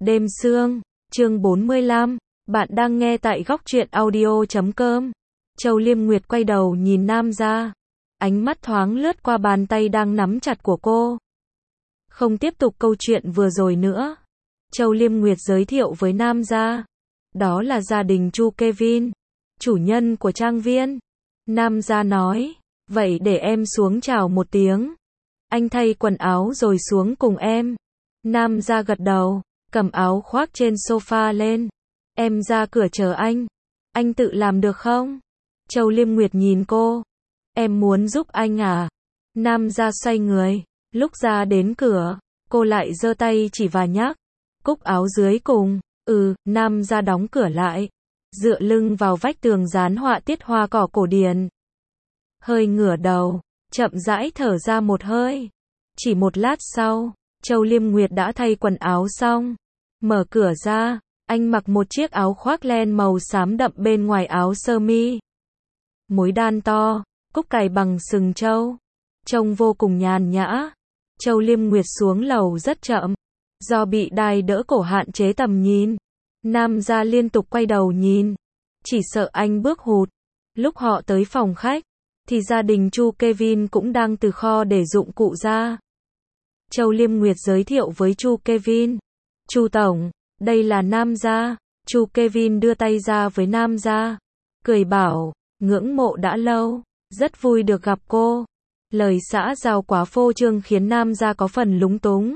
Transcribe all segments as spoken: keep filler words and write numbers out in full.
Đêm sương, chương bốn mươi lăm, bạn đang nghe tại góc truyện audio chấm com. Châu Liêm Nguyệt quay đầu nhìn Nam Gia. Ánh mắt thoáng lướt qua bàn tay đang nắm chặt của cô. Không tiếp tục câu chuyện vừa rồi nữa. Châu Liêm Nguyệt giới thiệu với Nam Gia. Đó là gia đình Chu Kevin, chủ nhân của trang viên. Nam Gia nói, vậy để em xuống chào một tiếng. Anh thay quần áo rồi xuống cùng em. Nam Gia gật đầu, cầm áo khoác trên sofa lên. Em ra cửa chờ anh. Anh tự làm được không? Châu Liêm Nguyệt nhìn cô. Em muốn giúp anh à? Nam Gia xoay người. Lúc ra đến cửa, cô lại giơ tay chỉ và nhắc. Cúc áo dưới cùng. Ừ, Nam Gia đóng cửa lại. Dựa lưng vào vách tường dán họa tiết hoa cỏ cổ điển. Hơi ngửa đầu, chậm rãi thở ra một hơi. Chỉ một lát sau, Châu Liêm Nguyệt đã thay quần áo xong. Mở cửa ra, anh mặc một chiếc áo khoác len màu xám đậm bên ngoài áo sơ mi. Mối đan to, cúc cài bằng sừng trâu. Trông vô cùng nhàn nhã. Châu Liêm Nguyệt xuống lầu rất chậm. Do bị đai đỡ cổ hạn chế tầm nhìn. Nam Gia liên tục quay đầu nhìn. Chỉ sợ anh bước hụt. Lúc họ tới phòng khách, thì gia đình Chu Kevin cũng đang từ kho để dụng cụ ra. Châu Liêm Nguyệt giới thiệu với Chu Kevin. Chu Tổng, đây là Nam Gia. Chu Kevin đưa tay ra với Nam Gia. Cười bảo, ngưỡng mộ đã lâu. Rất vui được gặp cô. Lời xã giao quá phô trương khiến Nam Gia có phần lúng túng.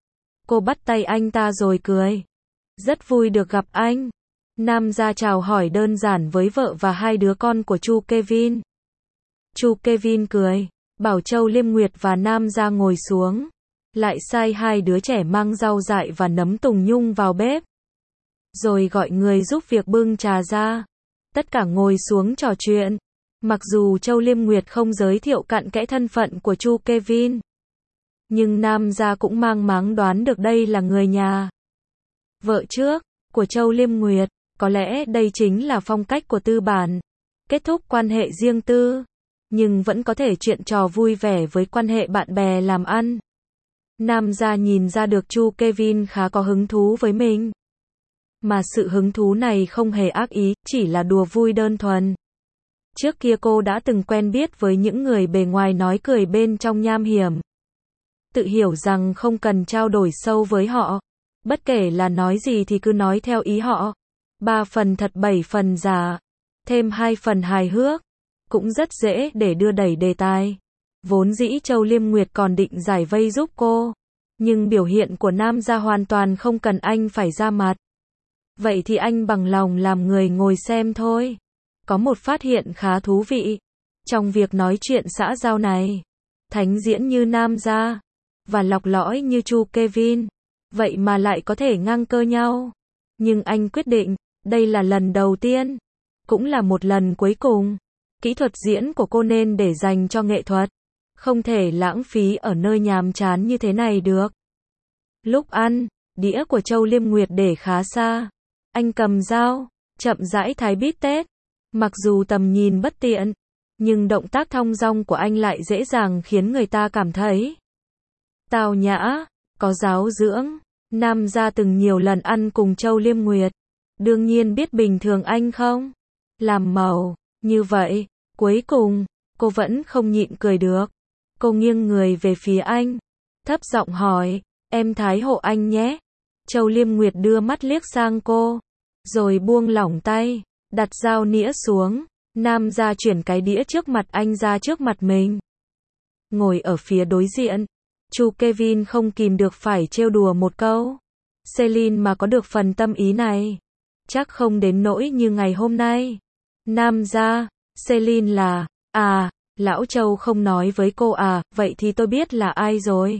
Cô bắt tay anh ta rồi cười. Rất vui được gặp anh. Nam Gia chào hỏi đơn giản với vợ và hai đứa con của Chu Kevin. Chu Kevin cười, bảo Châu Liêm Nguyệt và Nam Gia ngồi xuống. Lại sai hai đứa trẻ mang rau dại và nấm tùng nhung vào bếp. Rồi gọi người giúp việc bưng trà ra. Tất cả ngồi xuống trò chuyện. Mặc dù Châu Liêm Nguyệt không giới thiệu cặn kẽ thân phận của Chu Kevin. Nhưng Nam Gia cũng mang máng đoán được đây là người nhà. Vợ trước, của Châu Liêm Nguyệt. Có lẽ đây chính là phong cách của tư bản. Kết thúc quan hệ riêng tư. Nhưng vẫn có thể chuyện trò vui vẻ với quan hệ bạn bè làm ăn. Nam Gia nhìn ra được Chu Kevin khá có hứng thú với mình. Mà sự hứng thú này không hề ác ý, chỉ là đùa vui đơn thuần. Trước kia cô đã từng quen biết với những người bề ngoài nói cười bên trong nham hiểm. Tự hiểu rằng không cần trao đổi sâu với họ. Bất kể là nói gì thì cứ nói theo ý họ. Ba phần thật bảy phần giả. Thêm hai phần hài hước. Cũng rất dễ để đưa đẩy đề tài. Vốn dĩ Châu Liêm Nguyệt còn định giải vây giúp cô. Nhưng biểu hiện của Nam Gia hoàn toàn không cần anh phải ra mặt. Vậy thì anh bằng lòng làm người ngồi xem thôi. Có một phát hiện khá thú vị. Trong việc nói chuyện xã giao này. Thánh diễn như Nam Gia. Và lọc lõi như Chu Kevin. Vậy mà lại có thể ngang cơ nhau. Nhưng anh quyết định, đây là lần đầu tiên. Cũng là một lần cuối cùng. Kỹ thuật diễn của cô nên để dành cho nghệ thuật. Không thể lãng phí ở nơi nhàm chán như thế này được. Lúc ăn, đĩa của Châu Liêm Nguyệt để khá xa. Anh cầm dao, chậm rãi thái bít tết. Mặc dù tầm nhìn bất tiện, nhưng động tác thong dong của anh lại dễ dàng khiến người ta cảm thấy tao nhã, có giáo dưỡng. Nam Gia từng nhiều lần ăn cùng Châu Liêm Nguyệt. Đương nhiên biết bình thường anh không làm màu như vậy. Cuối cùng, cô vẫn không nhịn cười được. Cô nghiêng người về phía anh. Thấp giọng hỏi, em thái hộ anh nhé. Châu Liêm Nguyệt đưa mắt liếc sang cô. Rồi buông lỏng tay. Đặt dao nĩa xuống. Nam Gia chuyển cái đĩa trước mặt anh ra trước mặt mình. Ngồi ở phía đối diện. Chu Kevin không kìm được phải trêu đùa một câu. Celine mà có được phần tâm ý này. Chắc không đến nỗi như ngày hôm nay. Nam Gia, Celine là, à, lão Châu không nói với cô à, vậy thì tôi biết là ai rồi.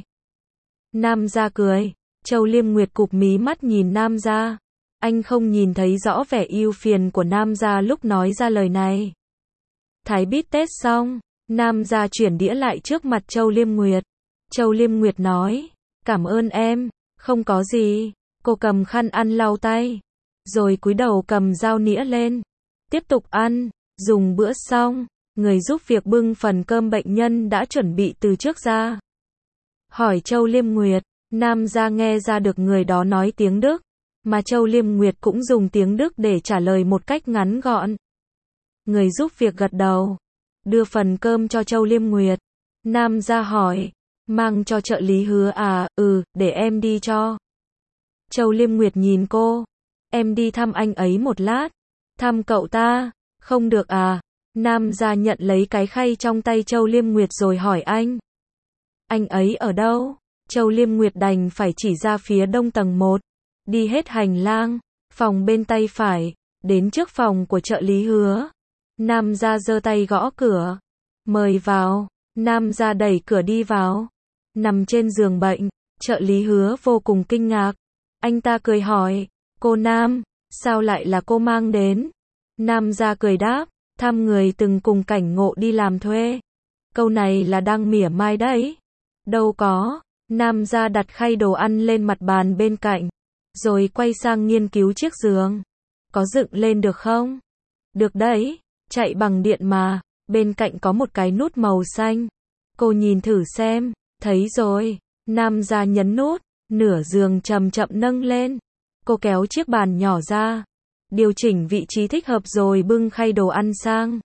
Nam Gia cười. Châu Liêm Nguyệt cụp mí mắt nhìn Nam Gia. Anh không nhìn thấy rõ vẻ ưu phiền của Nam Gia lúc nói ra lời này. Thái bít tết xong, Nam Gia chuyển đĩa lại trước mặt Châu Liêm Nguyệt. Châu Liêm Nguyệt nói, cảm ơn em, không có gì. Cô cầm khăn ăn lau tay. Rồi cúi đầu cầm dao nĩa lên. Tiếp tục ăn, dùng bữa xong. Người giúp việc bưng phần cơm bệnh nhân đã chuẩn bị từ trước ra. Hỏi Châu Liêm Nguyệt, Nam Gia nghe ra được người đó nói tiếng Đức. mà Châu Liêm Nguyệt cũng dùng tiếng Đức để trả lời một cách ngắn gọn. Người giúp việc gật đầu, đưa phần cơm cho Châu Liêm Nguyệt. Nam gia hỏi, mang cho trợ lý Hứa à? Ừ, để em đi cho. Châu Liêm Nguyệt nhìn cô, em đi thăm anh ấy một lát. Thăm cậu ta? Không được à? Nam gia nhận lấy cái khay trong tay Châu Liêm Nguyệt rồi hỏi anh. Anh ấy ở đâu? Châu Liêm Nguyệt đành phải chỉ ra phía đông tầng một. Đi hết hành lang, phòng bên tay phải, đến trước phòng của trợ lý Hứa. Nam gia giơ tay gõ cửa. Mời vào. Nam gia đẩy cửa đi vào. Nằm trên giường bệnh, trợ lý Hứa vô cùng kinh ngạc. Anh ta cười hỏi, cô Nam, sao lại là cô mang đến? Nam gia cười đáp, thăm người từng cùng cảnh ngộ đi làm thuê. Câu này là đang mỉa mai đấy. Đâu có. Nam gia đặt khay đồ ăn lên mặt bàn bên cạnh, rồi quay sang nghiên cứu chiếc giường. Có dựng lên được không? Được đấy, chạy bằng điện mà, bên cạnh có một cái nút màu xanh. Cô nhìn thử xem, thấy rồi. Nam gia nhấn nút, nửa giường chậm chậm nâng lên. Cô kéo chiếc bàn nhỏ ra, điều chỉnh vị trí thích hợp rồi bưng khay đồ ăn sang.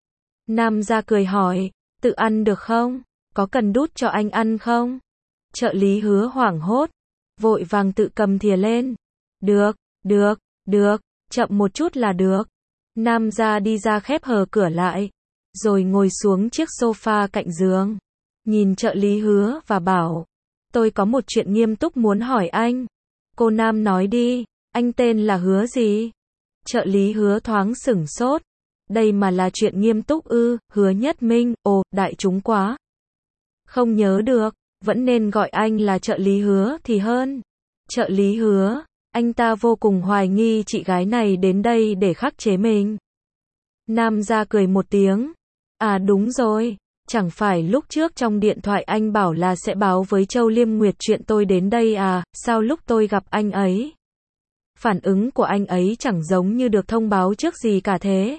Nam gia cười hỏi, tự ăn được không? Có cần đút cho anh ăn không? Trợ lý Hứa hoảng hốt, vội vàng tự cầm thìa lên. Được, được, được, chậm một chút là được. Nam gia đi ra khép hờ cửa lại, rồi ngồi xuống chiếc sofa cạnh giường. Nhìn trợ lý Hứa và bảo, tôi có một chuyện nghiêm túc muốn hỏi anh. Cô Nam nói đi, anh tên là Hứa gì? Trợ lý Hứa thoáng sửng sốt. Đây mà là chuyện nghiêm túc ư? Hứa Nhất Minh, ồ, đại chúng quá. Không nhớ được, vẫn nên gọi anh là trợ lý Hứa thì hơn. Trợ lý Hứa, anh ta vô cùng hoài nghi chị gái này đến đây để khắc chế mình. Nam gia cười một tiếng. À đúng rồi, chẳng phải lúc trước trong điện thoại anh bảo là sẽ báo với Châu Liêm Nguyệt chuyện tôi đến đây à, sao lúc tôi gặp anh ấy? Phản ứng của anh ấy chẳng giống như được thông báo trước gì cả thế.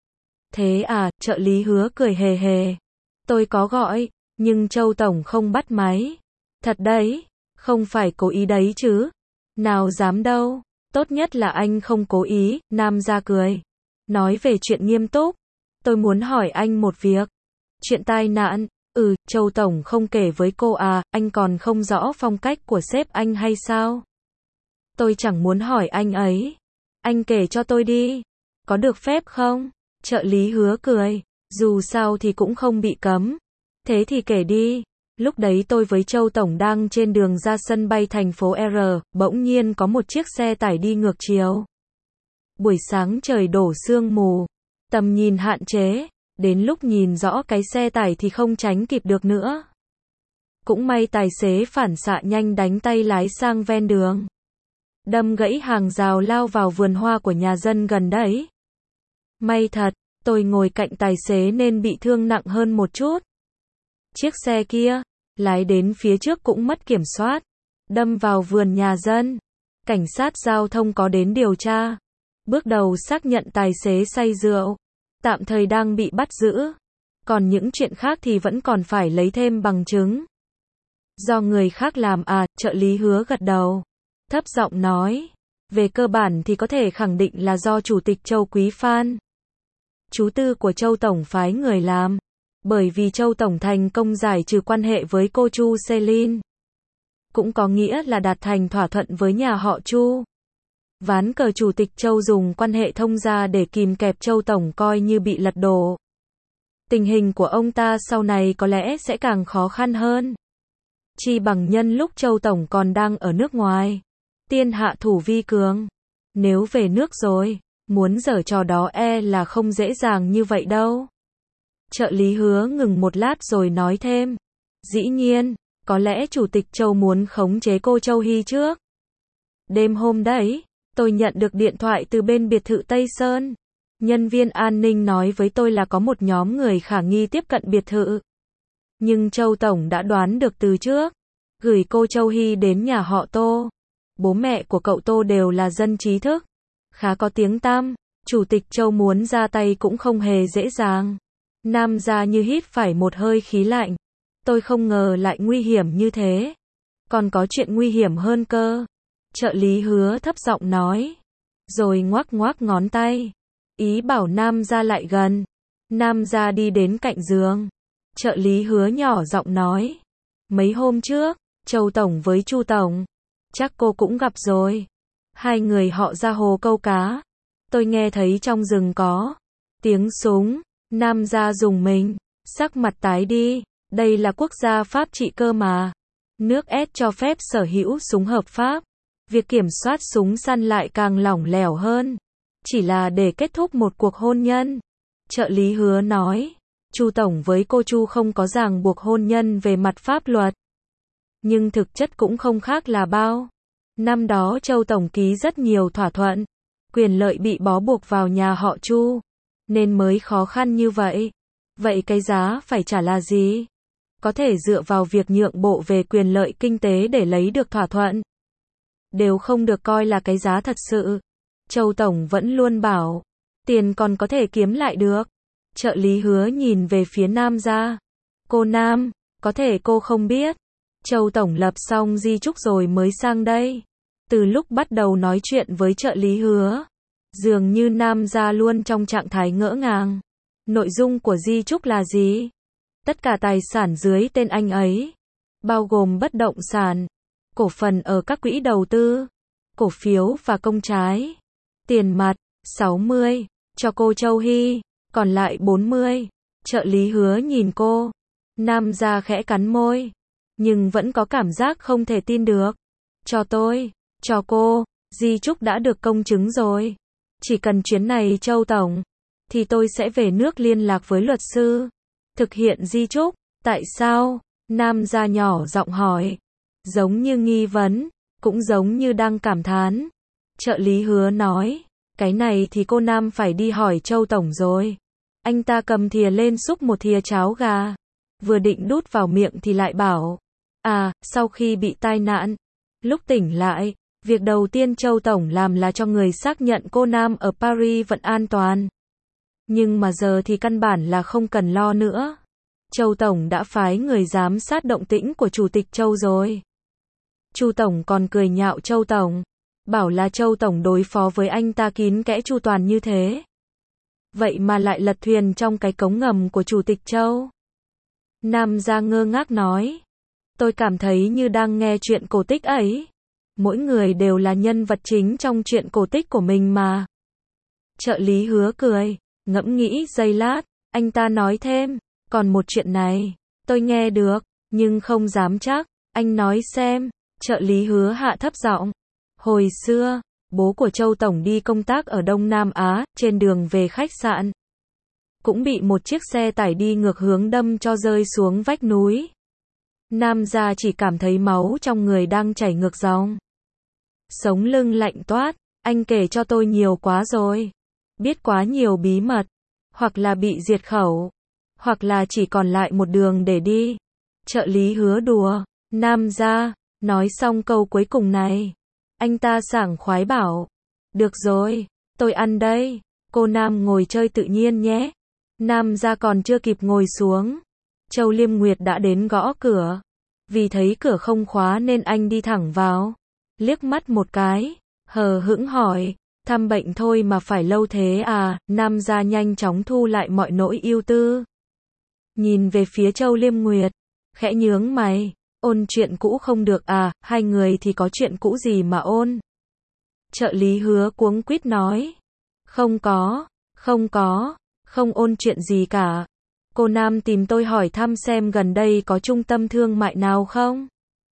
Thế à, trợ lý Hứa cười hề hề. Tôi có gọi, nhưng Châu Tổng không bắt máy. Thật đấy, không phải cố ý đấy chứ. Nào dám đâu, tốt nhất là anh không cố ý. Nam gia cười. Nói về chuyện nghiêm túc, tôi muốn hỏi anh một việc. Chuyện tai nạn, ừ, Châu Tổng không kể với cô à, anh còn không rõ phong cách của sếp anh hay sao? Tôi chẳng muốn hỏi anh ấy. Anh kể cho tôi đi. Có được phép không? Trợ lý Hứa cười. Dù sao thì cũng không bị cấm. Thế thì kể đi. Lúc đấy tôi với Châu Tổng đang trên đường ra sân bay thành phố R, bỗng nhiên có một chiếc xe tải đi ngược chiều. Buổi sáng trời đổ sương mù, tầm nhìn hạn chế, đến lúc nhìn rõ cái xe tải thì không tránh kịp được nữa. Cũng may tài xế phản xạ nhanh đánh tay lái sang ven đường, đâm gãy hàng rào lao vào vườn hoa của nhà dân gần đấy. May thật, tôi ngồi cạnh tài xế nên bị thương nặng hơn một chút. Chiếc xe kia, lái đến phía trước cũng mất kiểm soát, đâm vào vườn nhà dân. Cảnh sát giao thông có đến điều tra. Bước đầu xác nhận tài xế say rượu, tạm thời đang bị bắt giữ. Còn những chuyện khác thì vẫn còn phải lấy thêm bằng chứng. Do người khác làm à, trợ lý Hứa gật đầu, thấp giọng nói. Về cơ bản thì có thể khẳng định là do Chủ tịch Châu Quý Phan, chú tư của Châu Tổng phái người làm. Bởi vì Châu Tổng thành công giải trừ quan hệ với cô Chu Celine. Cũng có nghĩa là đạt thành thỏa thuận với nhà họ Chu. Ván cờ Chủ tịch Châu dùng quan hệ thông gia để kìm kẹp Châu Tổng coi như bị lật đổ. Tình hình của ông ta sau này có lẽ sẽ càng khó khăn hơn. Chi bằng nhân lúc Châu Tổng còn đang ở nước ngoài. Tiên hạ thủ vi cường. Nếu về nước rồi, muốn giở trò đó e là không dễ dàng như vậy đâu. Trợ lý Hứa ngừng một lát rồi nói thêm. Dĩ nhiên, có lẽ Chủ tịch Châu muốn khống chế cô Châu Hy trước. Đêm hôm đấy, tôi nhận được điện thoại từ bên biệt thự Tây Sơn. Nhân viên an ninh nói với tôi là có một nhóm người khả nghi tiếp cận biệt thự. Nhưng Châu Tổng đã đoán được từ trước. Gửi cô Châu Hy đến nhà họ Tô. Bố mẹ của cậu Tô đều là dân trí thức, khá có tiếng tăm. Chủ tịch Châu muốn ra tay cũng không hề dễ dàng. Nam gia như hít phải một hơi khí lạnh. Tôi không ngờ lại nguy hiểm như thế. Còn có chuyện nguy hiểm hơn cơ. Trợ lý Hứa thấp giọng nói. Rồi ngoắc ngoắc ngón tay. Ý bảo Nam Gia lại gần. Nam Gia đi đến cạnh giường. Trợ lý Hứa nhỏ giọng nói. Mấy hôm trước, Châu Tổng với Chu Tổng. Chắc cô cũng gặp rồi. Hai người họ ra hồ câu cá. Tôi nghe thấy trong rừng có tiếng súng. Nam Gia dùng mình. Sắc mặt tái đi. Đây là quốc gia pháp trị cơ mà. Nước S cho phép sở hữu súng hợp pháp. Việc kiểm soát súng săn lại càng lỏng lẻo hơn. Chỉ là để kết thúc một cuộc hôn nhân. Trợ lý Hứa nói. Chu Tổng với cô Chu không có ràng buộc hôn nhân về mặt pháp luật. Nhưng thực chất cũng không khác là bao. Năm đó Châu Tổng ký rất nhiều thỏa thuận. Quyền lợi bị bó buộc vào nhà họ Chu. Nên mới khó khăn như vậy. Vậy cái giá phải trả là gì? Có thể dựa vào việc nhượng bộ về quyền lợi kinh tế để lấy được thỏa thuận. Đều không được coi là cái giá thật sự. Châu Tổng vẫn luôn bảo. Tiền còn có thể kiếm lại được. Trợ lý Hứa nhìn về phía Nam Gia. Cô Nam, có thể cô không biết. Châu Tổng lập xong di chúc rồi mới sang đây. Từ lúc bắt đầu nói chuyện với trợ lý Hứa, dường như Nam Gia luôn trong trạng thái ngỡ ngàng. Nội dung của di chúc là gì? Tất cả tài sản dưới tên anh ấy, bao gồm bất động sản, cổ phần ở các quỹ đầu tư, cổ phiếu và công trái. Tiền mặt, sáu mươi, cho cô Châu Hy, còn lại bốn mươi. Trợ lý Hứa nhìn cô. Nam Gia khẽ cắn môi, nhưng vẫn có cảm giác không thể tin được. Cho tôi, cho cô, di chúc đã được công chứng rồi. Chỉ cần chuyến này Châu Tổng, thì tôi sẽ về nước liên lạc với luật sư. Thực hiện di chúc. Tại sao? Nam Gia nhỏ giọng hỏi. Giống như nghi vấn, cũng giống như đang cảm thán. Trợ lý Hứa nói. Cái này thì cô Nam phải đi hỏi Châu Tổng rồi. Anh ta cầm thìa lên xúc một thìa cháo gà. Vừa định đút vào miệng thì lại bảo. À, sau khi bị tai nạn, lúc tỉnh lại, việc đầu tiên Châu Tổng làm là cho người xác nhận cô Nam ở Paris vẫn an toàn. Nhưng mà giờ thì căn bản là không cần lo nữa. Châu Tổng đã phái người giám sát động tĩnh của Chủ tịch Châu rồi. Chu Tổng còn cười nhạo Châu Tổng. Bảo là Châu Tổng đối phó với anh ta kín kẽ chu toàn như thế. Vậy mà lại lật thuyền trong cái cống ngầm của Chủ tịch Châu. Nam Gia ngơ ngác nói. Tôi cảm thấy như đang nghe chuyện cổ tích ấy. Mỗi người đều là nhân vật chính trong chuyện cổ tích của mình mà. Trợ lý Hứa cười, ngẫm nghĩ giây lát, anh ta nói thêm. Còn một chuyện này, tôi nghe được, nhưng không dám chắc. Anh nói xem. Trợ lý Hứa hạ thấp giọng. Hồi xưa, bố của Châu Tổng đi công tác ở Đông Nam Á, trên đường về khách sạn. Cũng bị một chiếc xe tải đi ngược hướng đâm cho rơi xuống vách núi. Nam Gia chỉ cảm thấy máu trong người đang chảy ngược dòng. Sống lưng lạnh toát, anh kể cho tôi nhiều quá rồi. Biết quá nhiều bí mật. Hoặc là bị diệt khẩu. Hoặc là chỉ còn lại một đường để đi. Trợ lý Hứa đùa. Nam Gia, nói xong câu cuối cùng này. Anh ta sảng khoái bảo. Được rồi, tôi ăn đây. Cô Nam ngồi chơi tự nhiên nhé. Nam Gia còn chưa kịp ngồi xuống. Châu Liêm Nguyệt đã đến gõ cửa. Vì thấy cửa không khóa nên anh đi thẳng vào. Liếc mắt một cái. Hờ hững hỏi. Thăm bệnh thôi mà phải lâu thế à? Nam Gia nhanh chóng thu lại mọi nỗi ưu tư. Nhìn về phía Châu Liêm Nguyệt. Khẽ nhướng mày. Ôn chuyện cũ không được à? Hai người thì có chuyện cũ gì mà ôn? Trợ lý Hứa cuống quýt nói. Không có. Không có. Không ôn chuyện gì cả. Cô Nam tìm tôi hỏi thăm xem gần đây có trung tâm thương mại nào không?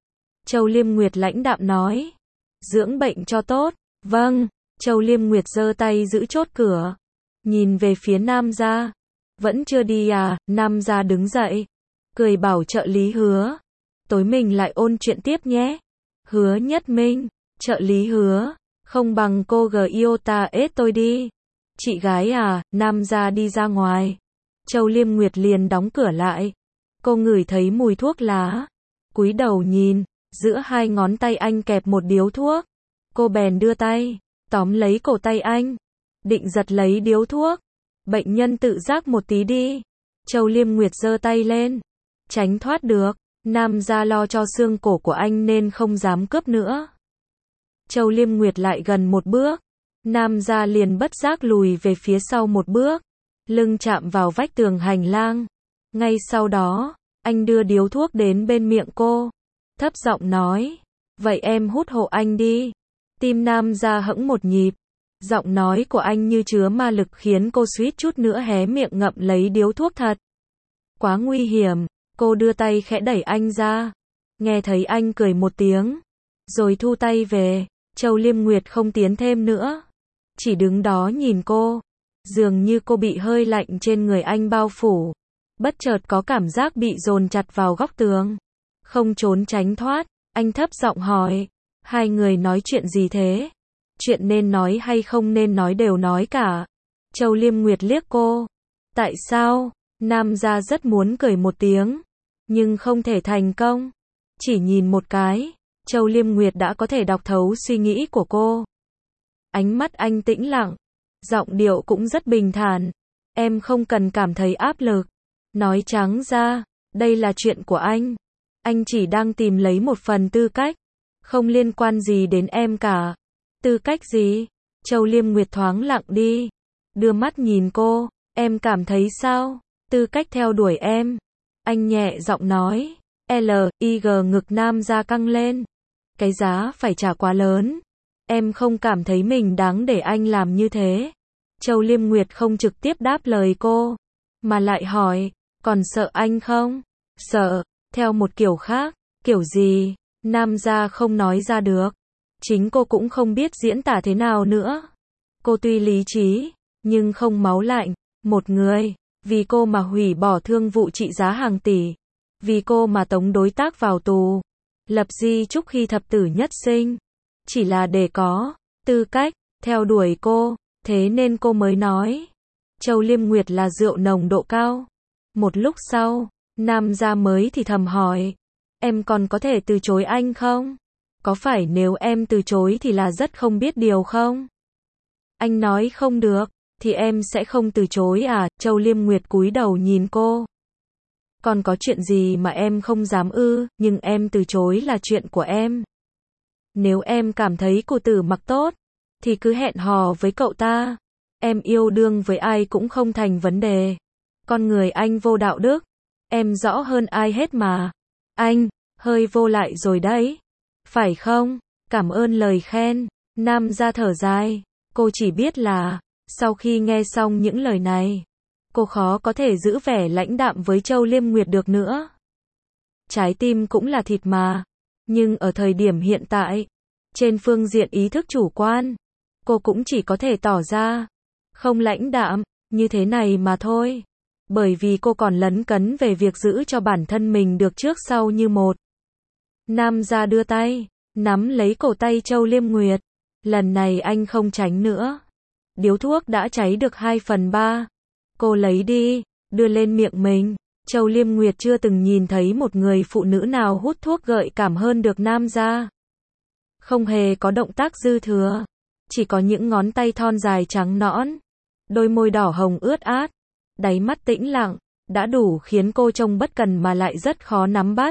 Châu Liêm Nguyệt lãnh đạm nói. Dưỡng bệnh cho tốt. Vâng. Châu Liêm Nguyệt giơ tay giữ chốt cửa. Nhìn về phía Nam Gia. Vẫn chưa đi à? Nam Gia đứng dậy. Cười bảo trợ lý Hứa. Tối mình lại ôn chuyện tiếp nhé. Hứa Nhất Minh. Trợ lý Hứa. Không bằng cô Giota ết tôi đi. Chị gái à? Nam Gia đi ra ngoài. Châu Liêm Nguyệt liền đóng cửa lại. Cô ngửi thấy mùi thuốc lá. Cúi đầu nhìn. Giữa hai ngón tay anh kẹp một điếu thuốc. Cô bèn đưa tay. Tóm lấy cổ tay anh. Định giật lấy điếu thuốc. Bệnh nhân tự giác một tí đi. Châu Liêm Nguyệt giơ tay lên. Tránh thoát được. Nam Gia lo cho xương cổ của anh nên không dám cướp nữa. Châu Liêm Nguyệt lại gần một bước. Nam gia liền bất giác lùi về phía sau một bước, lưng chạm vào vách tường hành lang. Ngay sau đó, anh đưa điếu thuốc đến bên miệng cô, thấp giọng nói, vậy em hút hộ anh đi. Tim Nam gia hững một nhịp, giọng nói của anh như chứa ma lực khiến cô suýt chút nữa hé miệng ngậm lấy điếu thuốc thật. Quá nguy hiểm, cô đưa tay khẽ đẩy anh ra, nghe thấy anh cười một tiếng, rồi thu tay về. Châu Liêm Nguyệt không tiến thêm nữa, chỉ đứng đó nhìn cô, dường như cô bị hơi lạnh trên người anh bao phủ, bất chợt có cảm giác bị dồn chặt vào góc tường, không trốn tránh thoát. Anh thấp giọng hỏi, hai người nói chuyện gì thế? Chuyện nên nói hay không nên nói đều nói cả. Châu Liêm Nguyệt liếc cô, tại sao? Nam gia rất muốn cười một tiếng, nhưng không thể thành công. Chỉ nhìn một cái, Châu Liêm Nguyệt đã có thể đọc thấu suy nghĩ của cô. Ánh mắt anh tĩnh lặng, giọng điệu cũng rất bình thản. Em không cần cảm thấy áp lực. Nói trắng ra, đây là chuyện của anh. Anh chỉ đang tìm lấy một phần tư cách, không liên quan gì đến em cả. Tư cách gì? Châu Liêm Nguyệt thoáng lặng đi, đưa mắt nhìn cô, em cảm thấy sao? Tư cách theo đuổi em. Anh nhẹ giọng nói. L I G ngực Nam gia căng lên. Cái giá phải trả quá lớn. Em không cảm thấy mình đáng để anh làm như thế. Châu Liêm Nguyệt không trực tiếp đáp lời cô, mà lại hỏi, còn sợ anh không? Sợ, theo một kiểu khác. Kiểu gì? Nam gia không nói ra được. Chính cô cũng không biết diễn tả thế nào nữa. Cô tuy lý trí, nhưng không máu lạnh. Một người, vì cô mà hủy bỏ thương vụ trị giá hàng tỷ. Vì cô mà tống đối tác vào tù. Lập di chúc khi thập tử nhất sinh. Chỉ là để có tư cách theo đuổi cô, thế nên cô mới nói. Châu Liêm Nguyệt là rượu nồng độ cao. Một lúc sau, Nam gia mới thì thầm hỏi, em còn có thể từ chối anh không? Có phải nếu em từ chối thì là rất không biết điều không? Anh nói không được, thì em sẽ không từ chối à? Châu Liêm Nguyệt cúi đầu nhìn cô. Còn có chuyện gì mà em không dám ư? Nhưng em từ chối là chuyện của em. Nếu em cảm thấy cô Tử Mặc tốt, thì cứ hẹn hò với cậu ta. Em yêu đương với ai cũng không thành vấn đề. Con người anh vô đạo đức, em rõ hơn ai hết mà. Anh, hơi vô lại rồi đấy. Phải không? Cảm ơn lời khen. Nam gia thở dài. Cô chỉ biết là, sau khi nghe xong những lời này, cô khó có thể giữ vẻ lãnh đạm với Châu Liêm Nguyệt được nữa. Trái tim cũng là thịt mà. Nhưng ở thời điểm hiện tại, trên phương diện ý thức chủ quan, cô cũng chỉ có thể tỏ ra không lãnh đạm như thế này mà thôi. Bởi vì cô còn lấn cấn về việc giữ cho bản thân mình được trước sau như một. Nam gia đưa tay, nắm lấy cổ tay Châu Liêm Nguyệt. Lần này anh không tránh nữa. Điếu thuốc đã cháy được hai phần ba. Cô lấy đi, đưa lên miệng mình. Châu Liêm Nguyệt chưa từng nhìn thấy một người phụ nữ nào hút thuốc gợi cảm hơn được Nam gia. Không hề có động tác dư thừa, chỉ có những ngón tay thon dài trắng nõn, đôi môi đỏ hồng ướt át, đáy mắt tĩnh lặng, đã đủ khiến cô trông bất cần mà lại rất khó nắm bắt.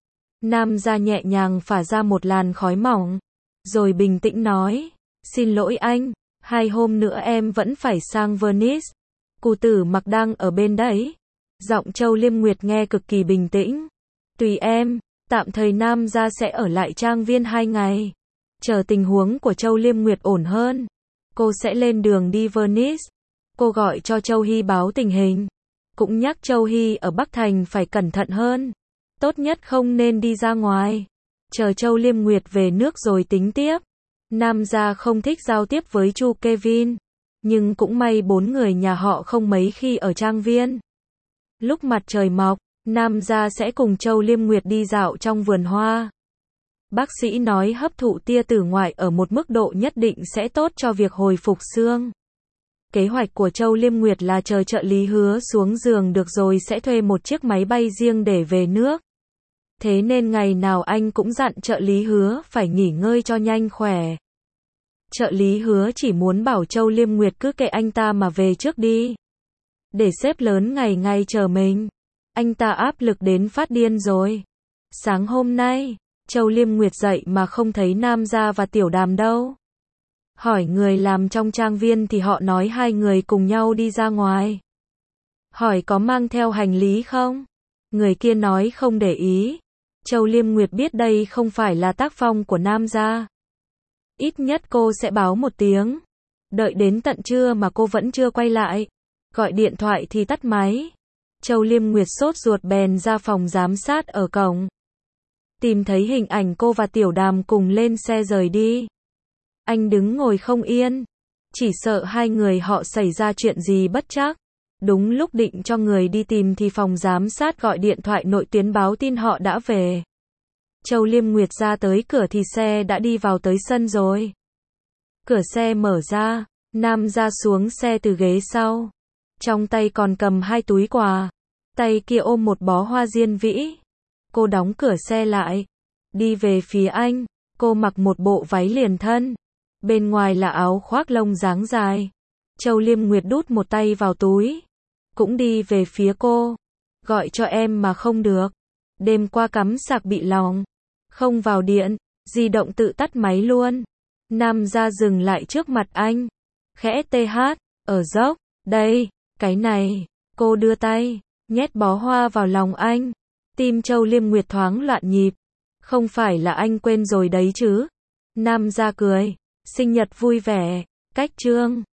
Nam gia nhẹ nhàng phả ra một làn khói mỏng, rồi bình tĩnh nói, xin lỗi anh, hai hôm nữa em vẫn phải sang Venice. Cụ Tử Mặc đang ở bên đấy. Giọng Châu Liêm Nguyệt nghe cực kỳ bình tĩnh. Tùy em, tạm thời Nam gia sẽ ở lại trang viên hai ngày. Chờ tình huống của Châu Liêm Nguyệt ổn hơn, cô sẽ lên đường đi Venice. Cô gọi cho Châu Hy báo tình hình, cũng nhắc Châu Hy ở Bắc Thành phải cẩn thận hơn. Tốt nhất không nên đi ra ngoài. Chờ Châu Liêm Nguyệt về nước rồi tính tiếp. Nam gia không thích giao tiếp với Chu Kevin, nhưng cũng may bốn người nhà họ không mấy khi ở trang viên. Lúc mặt trời mọc, Nam gia sẽ cùng Châu Liêm Nguyệt đi dạo trong vườn hoa. Bác sĩ nói hấp thụ tia tử ngoại ở một mức độ nhất định sẽ tốt cho việc hồi phục xương. Kế hoạch của Châu Liêm Nguyệt là chờ trợ lý Hứa xuống giường được rồi sẽ thuê một chiếc máy bay riêng để về nước. Thế nên ngày nào anh cũng dặn trợ lý Hứa phải nghỉ ngơi cho nhanh khỏe. Trợ lý Hứa chỉ muốn bảo Châu Liêm Nguyệt cứ kệ anh ta mà về trước đi. Để sếp lớn ngày ngày chờ mình. Anh ta áp lực đến phát điên rồi. Sáng hôm nay, Châu Liêm Nguyệt dậy mà không thấy Nam Gia và Tiểu Đàm đâu. Hỏi người làm trong trang viên thì họ nói hai người cùng nhau đi ra ngoài. Hỏi có mang theo hành lý không? Người kia nói không để ý. Châu Liêm Nguyệt biết đây không phải là tác phong của Nam Gia. Ít nhất cô sẽ báo một tiếng. Đợi đến tận trưa mà cô vẫn chưa quay lại. Gọi điện thoại thì tắt máy. Châu Liêm Nguyệt sốt ruột bèn ra phòng giám sát ở cổng. Tìm thấy hình ảnh cô và Tiểu Đàm cùng lên xe rời đi. Anh đứng ngồi không yên. Chỉ sợ hai người họ xảy ra chuyện gì bất trắc. Đúng lúc định cho người đi tìm thì phòng giám sát gọi điện thoại nội tuyến báo tin họ đã về. Châu Liêm Nguyệt ra tới cửa thì xe đã đi vào tới sân rồi. Cửa xe mở ra, Nam Gia xuống xe từ ghế sau. Trong tay còn cầm hai túi quà. Tay kia ôm một bó hoa diên vĩ. Cô đóng cửa xe lại. Đi về phía anh. Cô mặc một bộ váy liền thân. Bên ngoài là áo khoác lông dáng dài. Châu Liêm Nguyệt đút một tay vào túi. Cũng đi về phía cô. Gọi cho em mà không được. Đêm qua cắm sạc bị lỏng. Không vào điện. Di động tự tắt máy luôn. Nam Gia dừng lại trước mặt anh. Khẽ tê hát. Ở dốc. Đây. Cái này. Cô đưa tay. Nhét bó hoa vào lòng anh. Tim Châu Liêm Nguyệt thoáng loạn nhịp. Không phải là anh quên rồi đấy chứ. Nam Gia cười. Sinh nhật vui vẻ. Cách chương.